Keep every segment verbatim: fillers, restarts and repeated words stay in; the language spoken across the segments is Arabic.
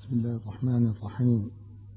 بسم الله الرحمن الرحيم.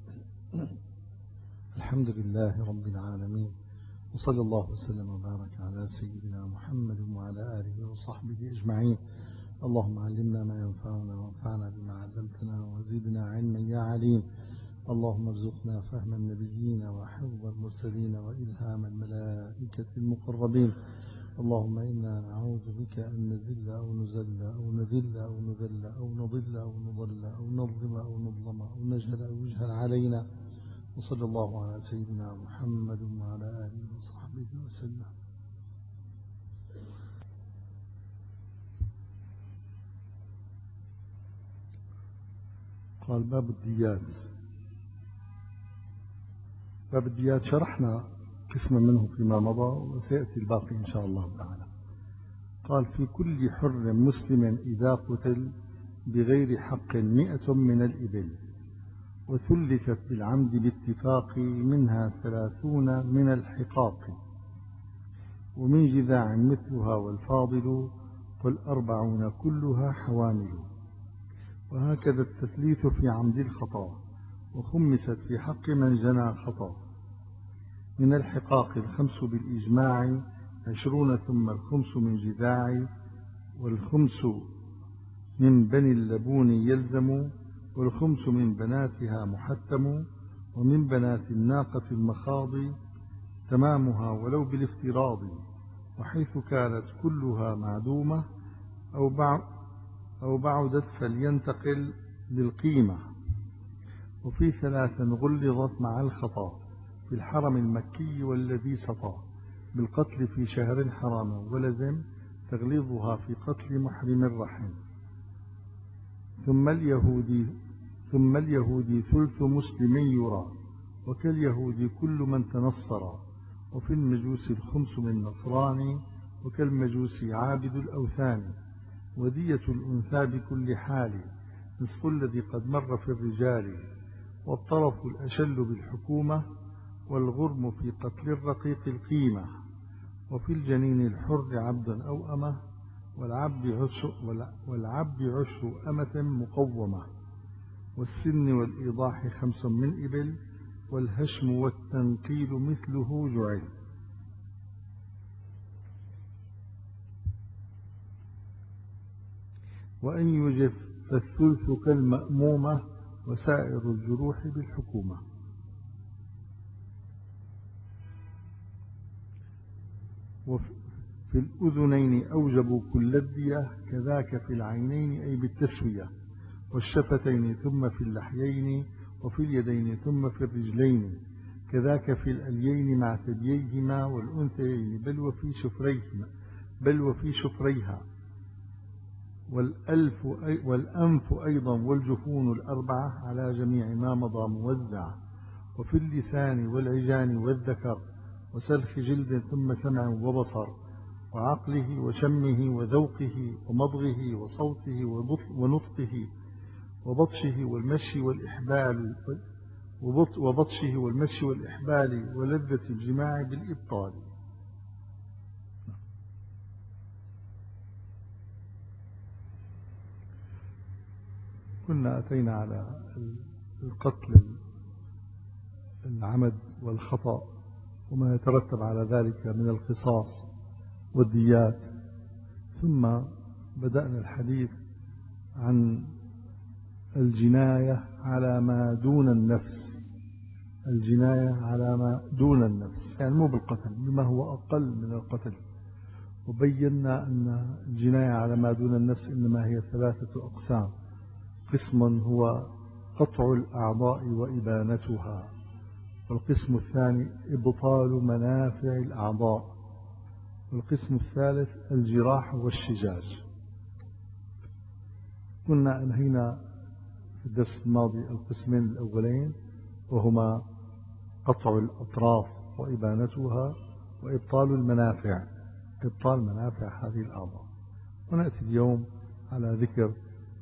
الحمد لله رب العالمين، وصلى الله وسلم وبارك على سيدنا محمد وعلى آله وصحبه أجمعين. اللهم علمنا ما ينفعنا وانفعنا بما علمتنا وزدنا علما يا عليم. اللهم ارزقنا فهم النبيين وحفظ المرسلين وإلهام الملائكة المقربين. اللهم إنا نعوذ بك أن نزل أو نزل أو نذل أو نذل أو نضل أو نضل أو نظلم أو نظلم أو نجهل أو يجهل علينا. وصلى الله على سيدنا محمد وعلى آله وصحبه وسلم. قال باب الديات. باب الديات شرحنا قسما منه فيما مضى وسيأتي الباقي إن شاء الله تعالى. قال في كل حر مسلم إذا قتل بغير حق مئة من الإبل، وثلثت بالعمد باتفاق منها ثلاثون من الحقاق، ومن جذاع مثلها والفاضل قل أربعون كلها حوامل. وهكذا التثليث في عمد الخطا، وخمست في حق من جنى خطا. من الحقاق الخمس بالإجماع عشرون، ثم الخمس من جذاع، والخمس من بني اللبون يلزم، والخمس من بناتها محتم، ومن بنات الناقة المخاض تمامها ولو بالافتراض، وحيث كانت كلها معدومة أو بعدت فلينتقل للقيمة. وفي ثلاث غلظت مع الخطا في الحرم المكي والذي سطى بالقتل في شهر حرام، ولزم تغليظها في قتل محرم الرحم. ثم اليهودي ثم اليهودي ثلث مسلم يرى، وكاليهود كل من تنصر. وفي المجوس الخمس من نصراني، وكالمجوس عابد الأوثان. ودية الأنثى بكل حال نصف الذي قد مر في الرجال، والطرف الأشل بالحكومة، والغرم في قتل الرقيق القيمة. وفي الجنين الحر عبد أو أمة، والعبد عشر, والعبد عشر أمة مقومة. والسن والإيضاح خمس من إبل، والهشم والتنقيل مثله جعل. وأن يجف فالثلث كالمأمومة، وسائر الجروح بالحكومة. وفي الأذنين أوجبوا كل الدية، كذاك في العينين أي بالتسوية. والشفتين ثم في اللحيين، وفي اليدين ثم في الرجلين، كذاك في الأليين مع ثدييهما والأنثيين بل وفي شفريهما بل وفي شفريها. والألف والأنف أيضا والجفون الأربعة على جميع ما مضى موزع. وفي اللسان والعجان والذكر، وسلخ جلد ثم سمع وبصر، وعقله وشمه وذوقه ومضغه وصوته ونطقه، وبطشه والمشي والإحبال وبطشه والمشي والإحبال ولذة الجماع بالإبطال. كنا أتينا على القتل العمد والخطأ وما يترتب على ذلك من القصاص والديات، ثم بدأنا الحديث عن الجناية على ما دون النفس الجناية على ما دون النفس يعني مو بالقتل، بما هو أقل من القتل. وبينا أن الجناية على ما دون النفس إنما هي ثلاثة أقسام. قسم هو قطع الأعضاء وإبانتها، والقسم الثاني إبطال منافع الأعضاء، والقسم الثالث الجراح والشجاج. كنا أنهينا في الدرس الماضي القسمين الأولين، وهما قطع الأطراف وإبانتها، وإبطال المنافع إبطال منافع هذه الأعضاء. ونأتي اليوم على ذكر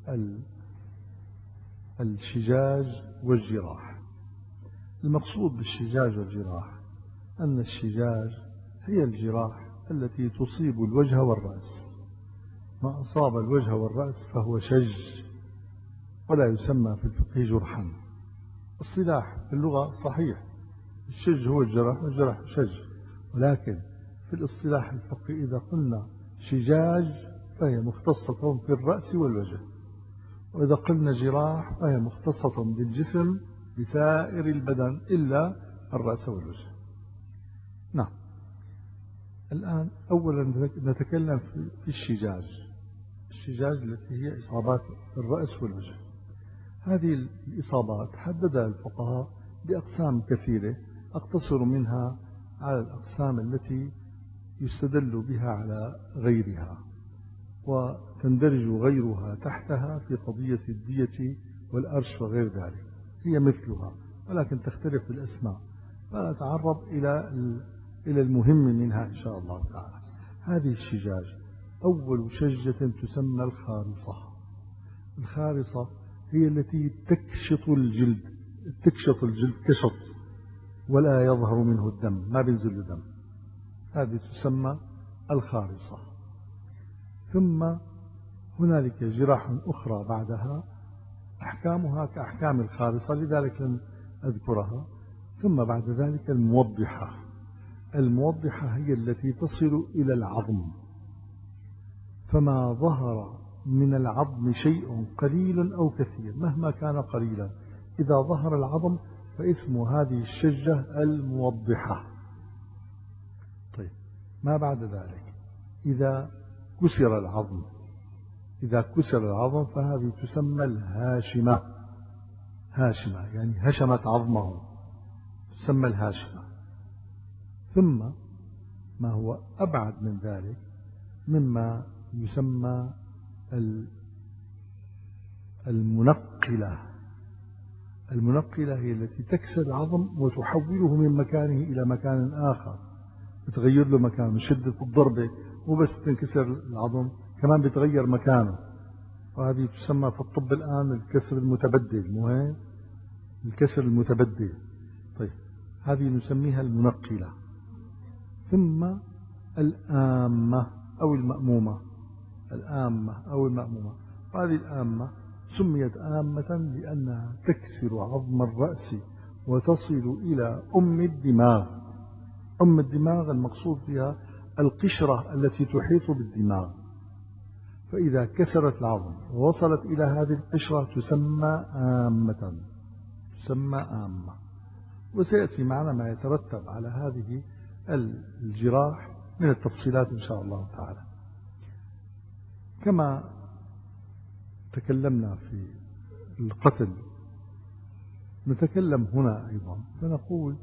الشجاج والجراح. المقصود بالشجاج والجراح أن الشجاج هي الجراح التي تصيب الوجه والرأس. ما أصاب الوجه والرأس فهو شج، ولا يسمى في الفقه جرحا. الصلاح في اللغة صحيح، الشج هو الجرح والجرح شج، ولكن في الاصطلاح الفقهي إذا قلنا شجاج فهي مختصة في الرأس والوجه، وإذا قلنا جراح فهي مختصة بالجسم بسائر البدن إلا الرأس والوجه. نعم. الآن أولا نتكلم في الشجاج. الشجاج التي هي إصابات الرأس والوجه. هذه الإصابات حددها الفقهاء بأقسام كثيرة، أقتصر منها على الأقسام التي يستدل بها على غيرها، وتندرج غيرها تحتها في قضية الدية والأرش وغير ذلك. هي مثلها ولكن تختلف في الأسماء، فنتعرض إلى إلى المهم منها إن شاء الله تعالى. هذه الشجاج أول شجة تسمى الخارصة. الخارصة هي التي تكشط الجلد، تكشط الجلد كشط ولا يظهر منه الدم، ما بينزل دم، هذه تسمى الخارصة. ثم هنالك جراح أخرى بعدها أحكامها كأحكام الخارصة لذلك لم أذكرها. ثم بعد ذلك الموضحة. الموضحة هي التي تصل إلى العظم، فما ظهر من العظم شيء قليل أو كثير مهما كان قليلا، إذا ظهر العظم فاسم هذه الشجة الموضحة. طيب، ما بعد ذلك إذا كسر العظم، إذا كسر العظم فهذه تسمى الهاشمة. هاشمة يعني هشمت عظمه، تسمى الهاشمة. ثم ما هو أبعد من ذلك مما يسمى المنقلة. المنقلة هي التي تكسر العظم وتحوله من مكانه إلى مكان آخر، بتغير له مكانه من شدة الضربة، مو بس تنكسر العظم كمان بتغير مكانه، وهذه تسمى في الطب الآن الكسر المتبدل، مو هيك؟ الكسر المتبدل. طيب، هذه نسميها المنقلة. ثم الآمة أو المأمومة. الآمة أو المأمومة، هذه الآمة سميت آمة لأنها تكسر عظم الرأس وتصل إلى أم الدماغ. أم الدماغ المقصود فيها القشرة التي تحيط بالدماغ، فإذا كسرت العظم ووصلت إلى هذه القشرة تسمى آمة، تسمى آمة. وسيأتي معنا ما يترتب على هذه الجراح من التفصيلات إن شاء الله تعالى. كما تكلمنا في القتل نتكلم هنا أيضا، فنقول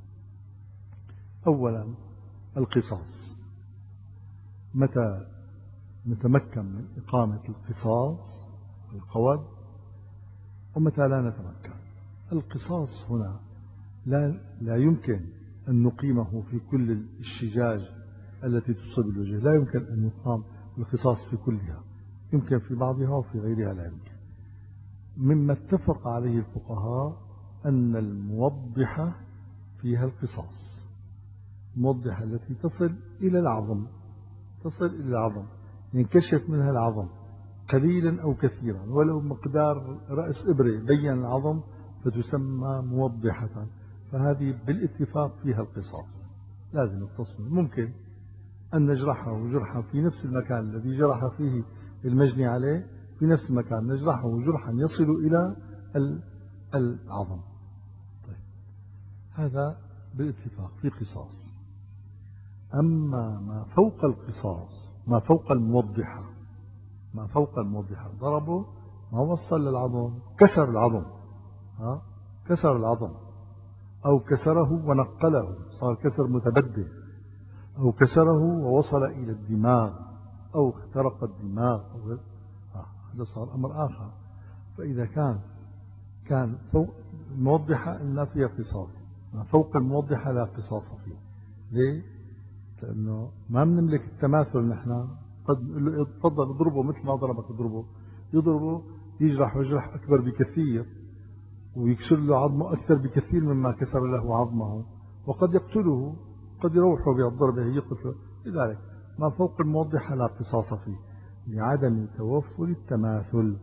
أولا القصاص. متى نتمكن من إقامة القصاص القود ومتى لا نتمكن؟ القصاص هنا لا, لا يمكن أن نقيمه في كل الشجاج التي تصيب الوجه، لا يمكن أن يقام القصاص في كلها، يمكن في بعضها وفي غيرها لا يمكن. مما اتفق عليه الفقهاء أن الموضحة فيها القصاص، الموضحة التي تصل إلى العظم، تصل إلى العظم ينكشف منها العظم قليلا أو كثيرا ولو مقدار رأس إبرة بين العظم فتسمى موضحة، فهذه بالاتفاق فيها القصاص لازم التصميم. ممكن أن نجرحه جرحا في نفس المكان الذي جرح فيه المجني عليه، في نفس المكان نجرحه جرحا يصل إلى العظم. طيب، هذا بالاتفاق في قصاص. أما ما فوق القصاص، ما فوق الموضحة، ما فوق الموضحة ضربه ما وصل للعظم، كسر العظم، ها كسر العظم أو كسره ونقله صار كسر متبدل، أو كسره ووصل إلى الدماغ أو اخترق الدماغ، هذا صار أمر آخر. فإذا كان كان فوق الموضحة إلا فيها قصاص، ما فوق الموضحة لا قصاص فيه. ليه؟ لأنه ما بنملك التماثل. نحن قد نقول له تفضل اضربه مثل ما ضربك اضربه، يضربه يجرح وجرح أكبر بكثير ويكسر له عظمه أكثر بكثير مما كسر له عظمه، وقد يقتله، قد يروحه بهالضربة يقتله. لذلك ما فوق الموضحة لا قصاص فيه لعدم توفر التماثل.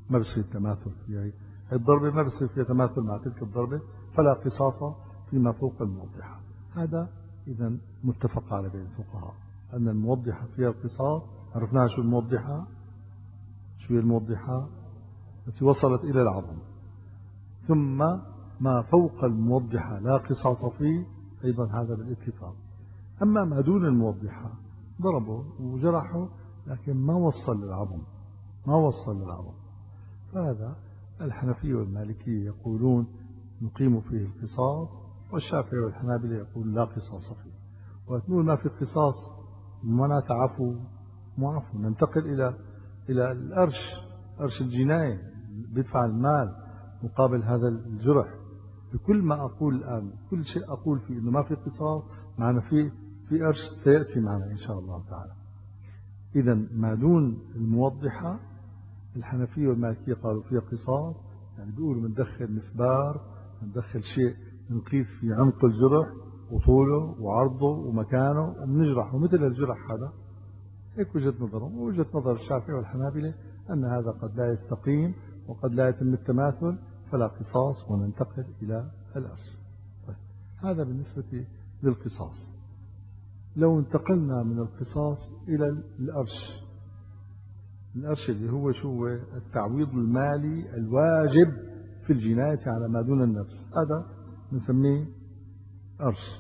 ما بصير تماثل فيها، الضربة ما بصير فيها تماثل مع تلك الضربة، فلا قصاص فيما فوق الموضحة. هذا إذا متفق على بين الفقهاء أن الموضحة فيها القصاص. عرفناها شو الموضحة؟ شو هي الموضحة؟ التي وصلت إلى العظم. ثم ما فوق الموضحة لا قصاص فيه، أيضا هذا بالاتفاق. أما ما دون الموضحة ضربه وجرحه لكن ما وصل للعظم، ما وصل للعظم، فهذا الحنفية والمالكية يقولون نقيم فيه القصاص، والشافعي والحنابلة يقول لا قصاص فيه. وتقول ما في قصاص معناتها عفو، مو عفو، ننتقل إلى إلى الأرش، أرش الجناية، بيدفع المال مقابل هذا الجرح. بكل ما أقول الآن، كل شيء أقول فيه إنه ما في قصاص، معنا في في أرش سيأتي معنا إن شاء الله تعالى. إذا ما دون الموضحة الحنفية والمالكية قالوا فيها قصاص، يعني بيقولوا بندخل مسبار، بندخل شيء نقيس في عمق الجرح وطوله وعرضه ومكانه وبنجرحه مثل الجرح هذا. هيك وجهة نظرهم. ووجهة نظر الشافعي والحنابلة أن هذا قد لا يستقيم وقد لا يتم التماثل، فلا قصاص وننتقل إلى الأرش. طيب، هذا بالنسبة للقصاص. لو انتقلنا من القصاص إلى الأرش، الأرش اللي هو شو؟ التعويض المالي الواجب في الجناية على ما دون النفس، هذا نسميه أرش.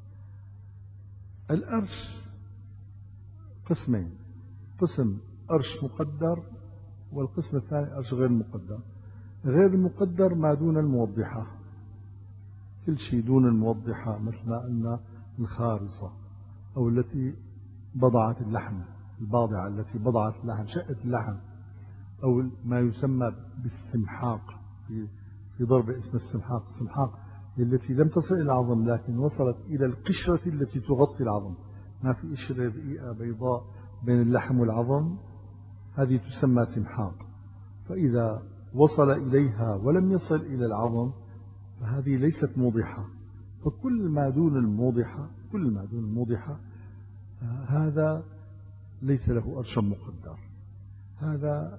الأرش قسمين، قسم أرش مقدر والقسم الثاني أرش غير مقدر. غير المقدر ما دون الموضحة، كل شيء دون الموضحة، مثل ما أن الخارصة أو التي بضعت اللحم، الباضعة التي بضعت اللحم، شقت اللحم، أو ما يسمى بالسمحاق، في في ضربة اسمها السمحاق. السمحاق التي لم تصل إلى العظم لكن وصلت إلى القشرة التي تغطي العظم، ما في قشرة رقيقة بيضاء بين اللحم والعظم، هذه تسمى سمحاق. فإذا وصل إليها ولم يصل إلى العظم فهذه ليست موضحة. فكل ما دون الموضحة، كل ما دون الموضحة هذا ليس له أرش مقدر، هذا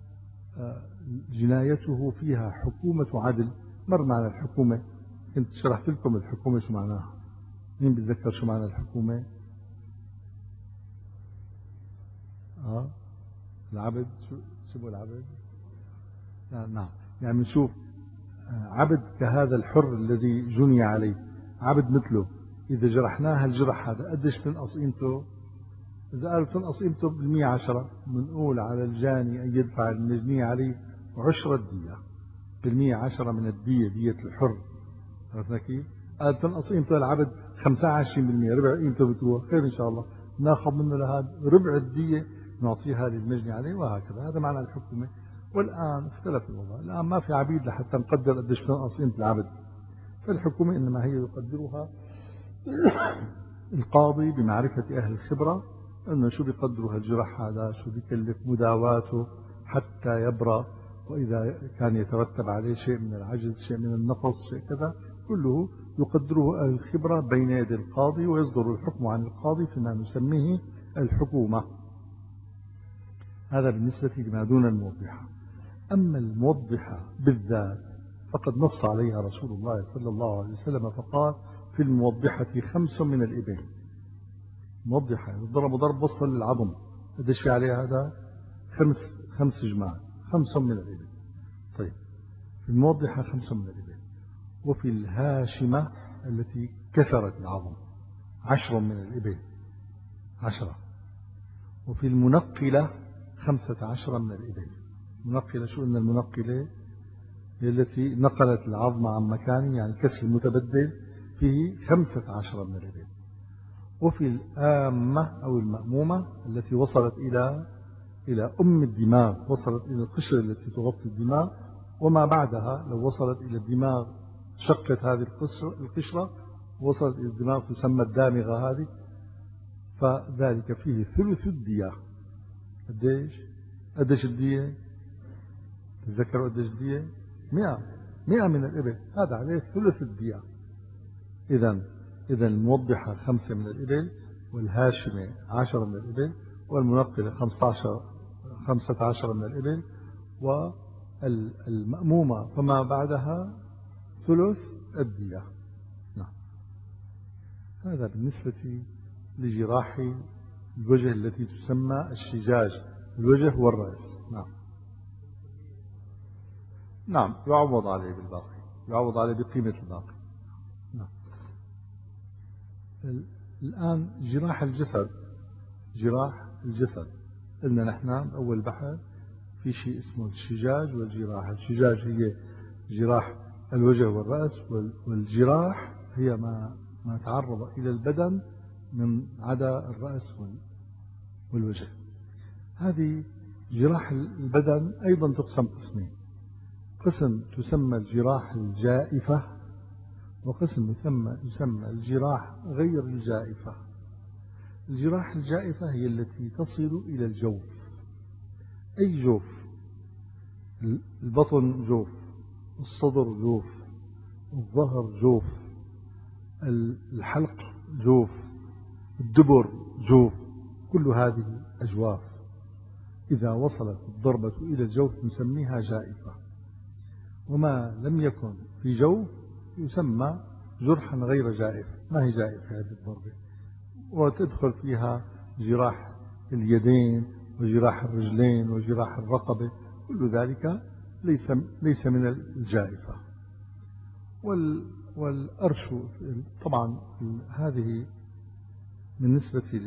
جنايته فيها حكومة عدل. مر معنا الحكومة، كنت شرحت لكم الحكومة شو معناها. مين بيتذكر شو معنى الحكومة؟ آه العبد، شو شو العبد؟ نعم، يعني بنشوف عبد كهذا الحر الذي جني عليه، عبد مثله إذا جرحناه الجرح هذا قديش بتنقص قيمته؟ إذا قالوا بتنقص قيمته بالمية عشرة، بنقول على الجاني أن يدفع المجني عليه عشرة الدية، بالمية عشرة من الدية، دية الحر. عرفنا كيف؟ قال بتنقص قيمته العبد خمسة وعشرين بالمية، ربع قيمته بتروح، خير إن شاء الله ناخذ منه لهذا ربع الدية نعطيها للمجني عليه، وهكذا. هذا معنى الحكومة. والآن اختلف الوضع، الآن ما في عبيد لحتى نقدر قديش بتنقص قيمة العبد، فالحكومة إنما هي يقدرها القاضي بمعرفة أهل الخبرة، أنه شو بيقدروا هالجرح هذا، شو بيكلف مداواته حتى يبرأ، وإذا كان يترتب عليه شيء من العجز، شيء من النقص، شيء كذا، كله يقدره أهل الخبرة بين يدي القاضي، ويصدر الحكم عن القاضي فيما نسميه الحكومة. هذا بالنسبة لما دون الموضحة. أما الموضحة بالذات فقد نص عليها رسول الله صلى الله عليه وسلم فقال في الموضحة خمس من الإبل. موضحة يعني ضرب ضرب وصل للعظم، قديش في عليها هذا؟ خمس خمس جمال، خمس من الإبل. طيب، في الموضحة خمس من الإبل. وفي الهاشمة التي كسرت العظم عشر من الإبل، عشرة. وفي المنقلة خمسة عشر من الإبل. المنقلة شو إن المنقلة هي التي نقلت العظم عن مكانه، يعني كسر المتبدل، فيه خمسة عشر من الإبل. وفي الآمة أو المأمومة التي وصلت إلى إلى أم الدماغ، وصلت إلى القشرة التي تغطي الدماغ، وما بعدها لو وصلت إلى الدماغ شقت هذه القشرة وصلت إلى الدماغ تسمى الدامغة هذه، فذلك فيه ثلث الدية. قديش؟ قديش الدية؟ تتذكروا قديش الدية؟ مئة، مئة من الإبل، هذا عليه ثلث الدية. إذن إذن الموضحة خمسة من الإبل، والهاشمة عشرة من الإبل، والمنقلة خمسة عشر خمسة عشر من الإبل، المأمومة فما بعدها ثلث الدية. نعم. هذا بالنسبة لجراح الوجه التي تسمى الشجاج، الوجه والرأس. نعم. نعم، يعوض عليه بالباقي، يعوض عليه بقيمة الباقي. نعم. الآن جراح الجسد، جراح الجسد قلنا نحن أول بحث في شيء اسمه الشجاج والجراح. الشجاج هي جراح الوجه والرأس، والجراح هي ما ما تعرض إلى البدن من عدا الرأس والوجه. هذه جراح البدن أيضا تقسم قسمين: قسم تسمى الجراح الجائفة، وقسم يسمى يسمى الجراح غير الجائفة. الجراح الجائفة هي التي تصل إلى الجوف، أي جوف، البطن جوف، الصدر جوف، الظهر جوف، الحلق جوف، الدبر جوف، كل هذه أجواف إذا وصلت الضربة إلى الجوف نسميها جائفة. وما لم يكن في جوف يسمى جرحا غير جائف، ما هي جائفة هذه الضربة. وتدخل فيها جراح اليدين وجراح الرجلين وجراح الرقبة، كل ذلك ليس ليس من الجائفة. والأرش طبعا هذه بالنسبة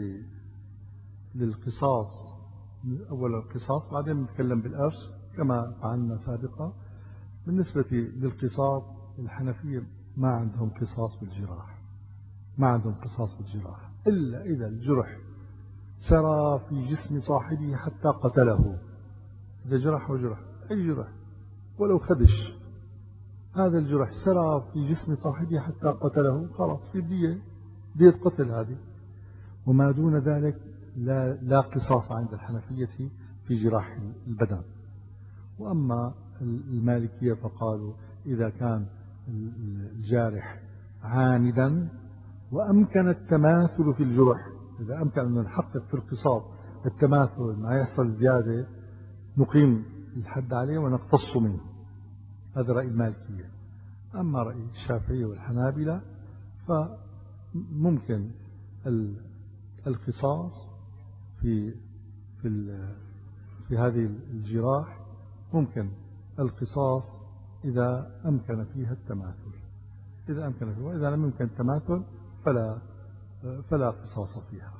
للقصاص، أولا القصاص بعدين نتكلم بالأرش كما فعلنا سابقا. بالنسبة للقصاص الحنفية ما عندهم قصاص بالجراح، ما عندهم قصاص بالجراح إلا إذا الجرح سرى في جسم صاحبه حتى قتله. إذا جرح وجرح أي جرح ولو خدش، هذا الجرح سرى في جسم صاحبه حتى قتله، خلاص في دية، دية قتل هذه. وما دون ذلك لا, لا قصاص عند الحنفية في جراح البدن. وأما المالكية فقالوا إذا كان الجارح عامدا وأمكن التماثل في الجرح، إذا أمكن أن نحقق في القصاص التماثل ما يحصل زيادة، نقيم الحد عليه ونقتص منه. هذا رأي المالكية. أما رأي الشافعية والحنابلة فممكن القصاص في في في هذه الجراح، ممكن القصاص إذا أمكن فيها التماثل، إذا أمكن فيها، وإذا لم يمكن التماثل فلا فلا قصاص فيها.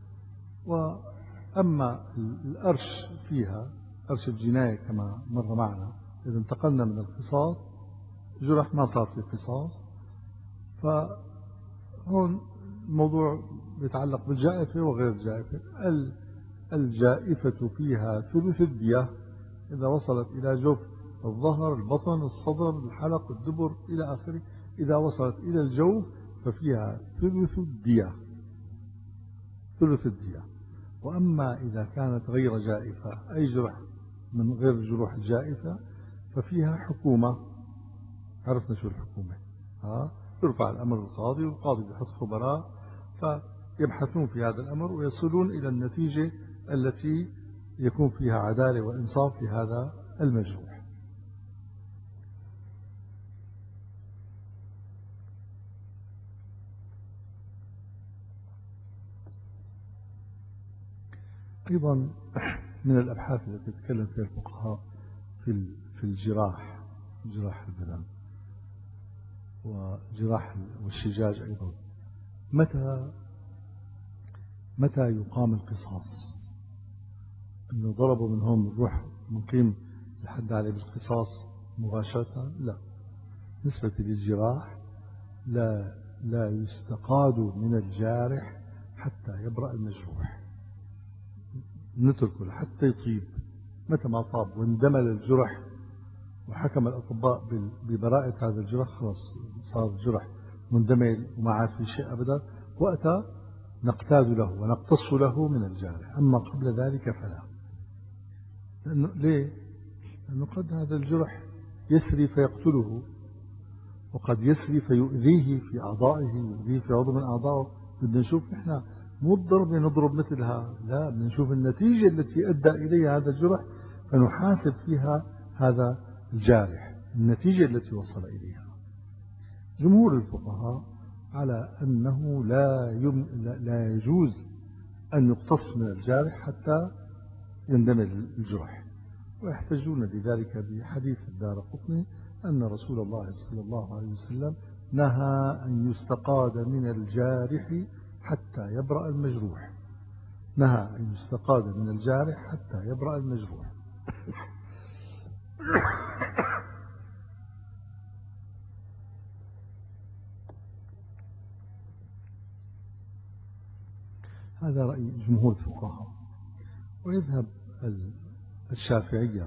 وأما الأرش فيها، أرش الجناية كما مر معنا، إذا انتقلنا من القصاص جرح ما صار في قصاص، فهون الموضوع يتعلق بالجائفة وغير الجائفة. الجائفة فيها ثلث الدية إذا وصلت إلى جوف الظهر، البطن، الصدر، الحلق، الدبر إلى آخره. إذا وصلت إلى الجوف ففيها ثلث الدية، ثلث الدية. وأما إذا كانت غير جائفة، أي جرح من غير الجروح الجائفة، ففيها حكومة. عرفنا شو الحكومة؟ ها؟ يرفع الأمر للقاضي، والقاضي يحط خبراء فيبحثون في هذا الأمر ويصلون إلى النتيجة التي يكون فيها عدالة وإنصاف في هذا المجروح. أيضا من الأبحاث التي يتكلم فيها الفقهاء في في الجراح، جراح البدن وجراح والشجاج أيضا، متى متى يقام القصاص؟ إنه ضربوا من هون بنروح نقيم الحد عليه بالقصاص مباشرة؟ لا. بالنسبة للجراح لا لا يستقاد من الجارح حتى يبرأ المجروح، نتركه حتى يطيب. متى ما طاب واندمل الجرح وحكم الأطباء ببراءة هذا الجرح، خلاص صار الجرح مندمل وما عاد في شيء أبدا، وقتها نقتاد له ونقتص له من الجارح. أما قبل ذلك فلا. لأنه ليه؟ لأنه قد هذا الجرح يسري فيقتله، وقد يسري فيؤذيه في أعضائه، يؤذيه في عضو من أعضائه. بدنا نشوف نحن مو الضربة نضرب مثلها، لا، بدنا نشوف النتيجة التي أدى إليها هذا الجرح فنحاسب فيها هذا الجارح، النتيجة التي وصل إليها. جمهور الفقهاء على أنه لا, يم... لا يجوز أن يقتص من الجارح حتى يندمج الجرح، ويحتجون لذلك بحديث الدارقطني أن رسول الله صلى الله عليه وسلم نهى أن يستقاد من الجارح حتى يبرأ المجروح، نهى أن يستقاد من الجارح حتى يبرأ المجروح. هذا رأي جمهور الفقهاء. ويذهب الشافعية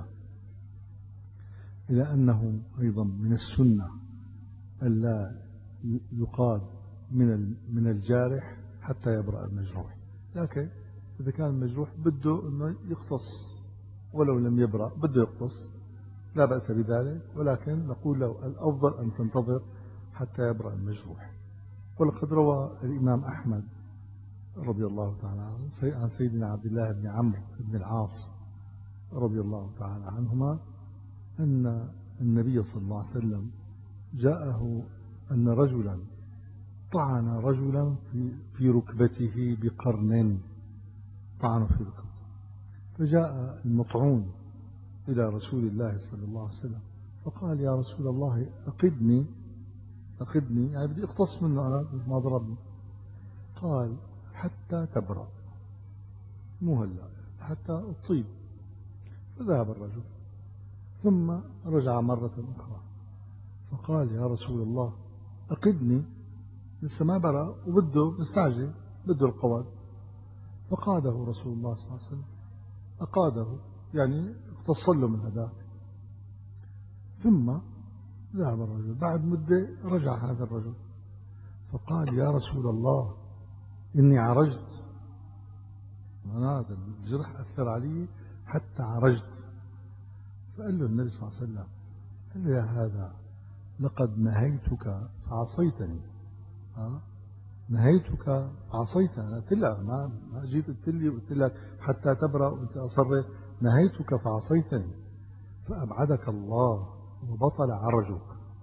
إلى أنه أيضا من السنة ألا يقاد من من الجارح حتى يبرأ المجروح، لكن إذا كان المجروح بده أنه يقتص ولو لم يبرأ بده يقتص لا بأس بذلك، ولكن نقول له الأفضل أن تنتظر حتى يبرأ المجروح. ولقد روى الإمام أحمد رضي الله تعالى عنه عن سيدنا عبد الله بن عمرو بن العاص رضي الله تعالى عنهما أن النبي صلى الله عليه وسلم جاءه أن رجلا طعن رجلا في, في ركبته بقرن، طعن في ركبته، فجاء المطعون إلى رسول الله صلى الله عليه وسلم فقال يا رسول الله أقدني أقدني يعني بدي أقتص منه أنا ما ضربني. قال حتى تبرأ، مو هلا حتى الطيب. فذهب الرجل ثم رجع مرة أخرى فقال يا رسول الله أقدني، لسه ما برأ وبده مستعجل بده القواد. فقاده رسول الله صلى الله عليه وسلم، أقاده يعني اقتص له من هذا. ثم ذهب الرجل بعد مدة رجع هذا الرجل فقال يا رسول الله إني عرجت، أنا هذا الجرح أثر علي حتى عرجت. فقال له النبي صلى الله عليه وسلم قال له يا هذا لقد نهيتك فعصيتني، ها نهيتك فعصيتني، أنا قلت لك ما ما جيت قلت لي وقلت لك حتى تبرأ وأنت أصرت، نهيتك فعصيتني فأبعدك الله وبطل عرجك.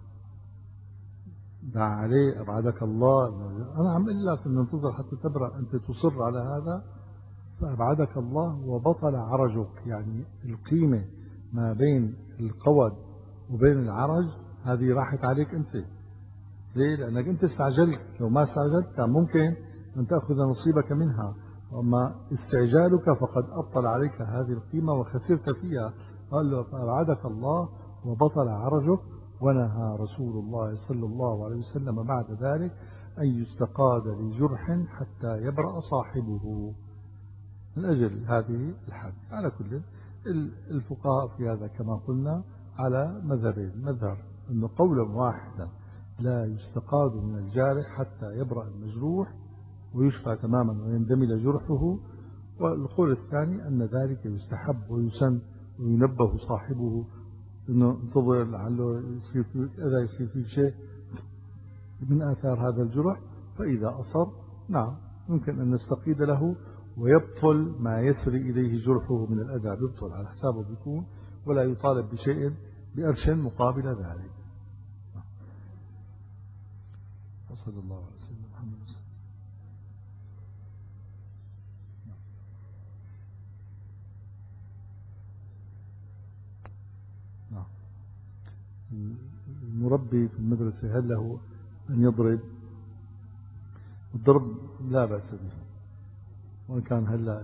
دعا عليه أبعدك الله، أنا عم أقول لك إنه انتظر حتى تبرأ، أنت تصر على هذا، فأبعدك الله وبطل عرجك، يعني القيمة ما بين القود وبين العرج هذه راحت عليك أنت. ليه؟ لأنك أنت استعجلت، لو ما استعجلت كان ممكن أن تأخذ نصيبك منها، وأما استعجالك فقد أبطل عليك هذه القيمة وخسرت فيها. قال له فأبعدك الله وبطل عرجك. ونهى رسول الله صلى الله عليه وسلم بعد ذلك أن يستقاد لجرح حتى يبرأ صاحبه من أجل هذه الحد. على كل الفقهاء في هذا كما قلنا على مذهبين، مذهب أنه قولا واحدا لا يستقاد من الجارح حتى يبرأ المجروح ويشفى تماما ويندمل جرحه، والقول الثاني أن ذلك يستحب ويسن وينبه صاحبه أنه انتظر لعله يصير فيك أذى، يصير فيك شيء من آثار هذا الجرح، فإذا أصر نعم يمكن أن نستقيد له ويبطل ما يسري إليه جرحه من الأذى، بيبطل على حسابه بيكون، ولا يطالب بشيء بأرش مقابل ذلك. وصلى الله عليه وسلم محمد صلى الله عليه وسلم. نعم. المربي في المدرسة هل له أن يضرب؟ الضرب لا بأس به، وإن كان هلا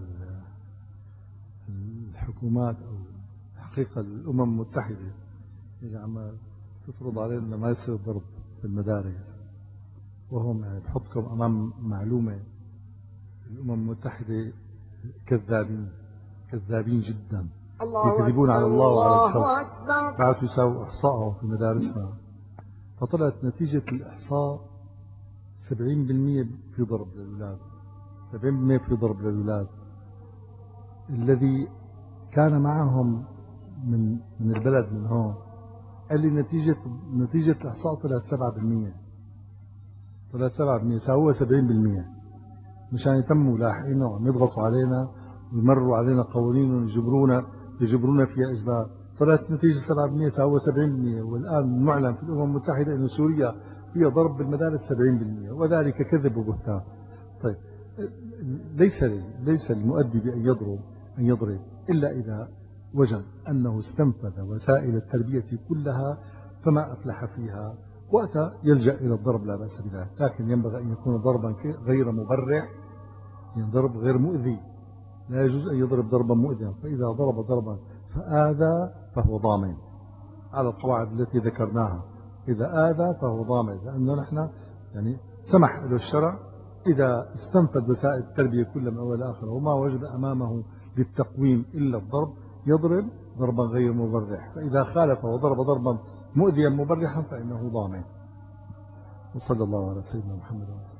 الحكومات أو حقيقة الأمم المتحدة اللي عم تفرض علينا ما يصير ضرب في المدارس، وهم يعني بحطكم أمام معلومة الأمم المتحدة كذابين كذابين جدا، يكذبون على الله وعلى الخلق. بعد يساووا إحصاءهم في مدارسنا فطلعت نتيجة الإحصاء سبعين بالمئة في ضرب للأولاد، سبعين بالمئة في ضرب للأولاد. الذي كان معهم من من البلد من هون قال لي نتيجة نتيجة الإحصاء طلعت سبعة بالمئة، طلعت سبعة بالمئة ساووا سبعين بالمئة، مشان يتموا لاحقينه وعم يضغطوا علينا ويمروا علينا قوانين ويجبرونا يجبرونا فيها إجبار. طلعت نتيجة سبعة بالمئة هو سبعين بالمئة، والآن معلن في الأمم المتحدة أن سوريا فيها ضرب بالمدارس سبعين بالمئة، وذلك كذب وبهتان. طيب ليس ليس المؤدي بأن يضرب أن يضرب إلا إذا وجد أنه استنفذ وسائل التربية كلها فما أفلح فيها، وقتها يلجأ إلى الضرب لا بأس بذلك، لكن ينبغي أن يكون ضربا غير مبرح، يعني ضرب غير مؤذي. لا يجوز أن يضرب ضربا مؤذيا، فإذا ضرب ضربا فآذى فهو ضامن على القواعد التي ذكرناها. إذا آذى فهو ضامن، لأنه نحن يعني سمح له الشرع إذا استنفذ وسائل التربية كلها من أول آخر وما وجد أمامه للتقويم إلا الضرب يضرب ضربا غير مبرح، فإذا خالف وضرب ضربا مؤذيا مبرحا فإنه ضامن. وصلى الله على سيدنا محمد وسلم.